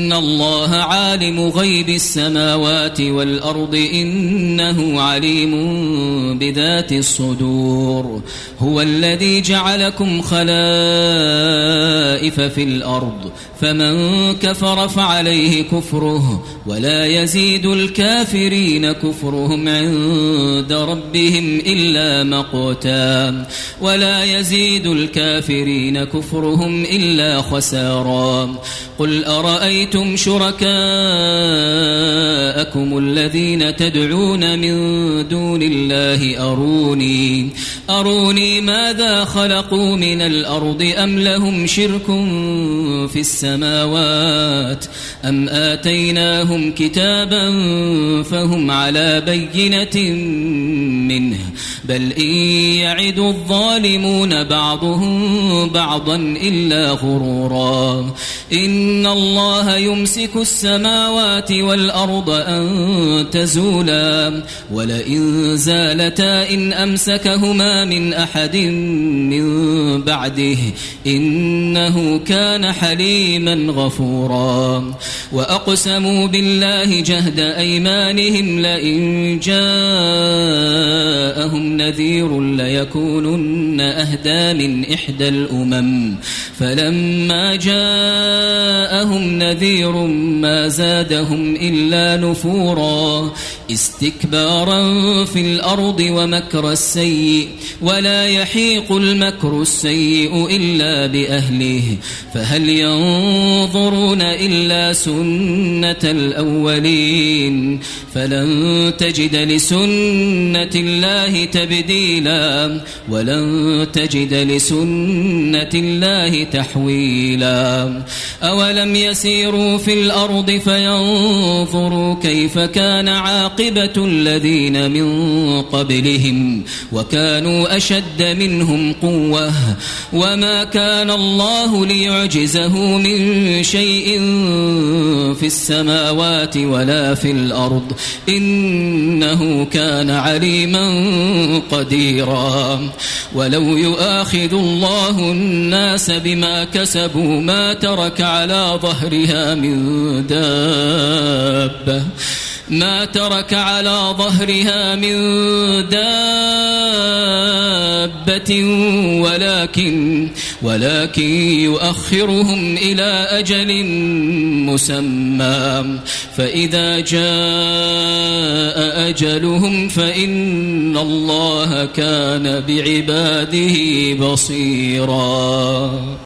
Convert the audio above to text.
إن الله عالم غيب السماوات والأرض إنه عليم بذات الصدور هو الذي جعلكم خلائف في الأرض فمن كفر فعليه كفره ولا يزيد الكافرين كفرهم عند ربهم إلا مقتا ولا يزيد الكافرين كفرهم إلا خسارا قل أرأيتم شركاءكم الذين تدعون من دون الله أروني ماذا خلقوا من الأرض أم لهم شرك في السماوات أم آتيناهم كتابا فهم على بينة منه بل إن يعد الظالمون بعضهم بعضا إلا غرورا إن الله يمسك السماوات والأرض أن تزولا ولئن زالتا إن أمسكهما من أحد من بعده إنه كان حليما غفورا وأقسموا بالله جهد أيمانهم لئن جاءهم نذير ليكونن أهدى من إحدى الأمم فلما جاءهم نذير ما زادهم إلا نفورا استكبارا في الأرض ومكر السيء ولا يحيق المكر السيء إلا بأهله فهل ينظرون إلا سنة الأولين فلن تجد لسنة الله تبديلا ولن تجد لسنة الله تحويلا أولم يسيروا في الأرض فينظروا كيف كان عاقبة الذين من قبلهم وكانوا أشد منهم قوة وما كان الله ليعجزه من شيء في السماوات ولا في الأرض إنه كان عليما قديرا ولو يؤاخذ الله الناس بما كسبوا ما ترك على ظهرها من دابة ولكن يؤخرهم إلى أجل مسمى فإذا جاء أجلهم فإن الله كان بعباده بصيرا.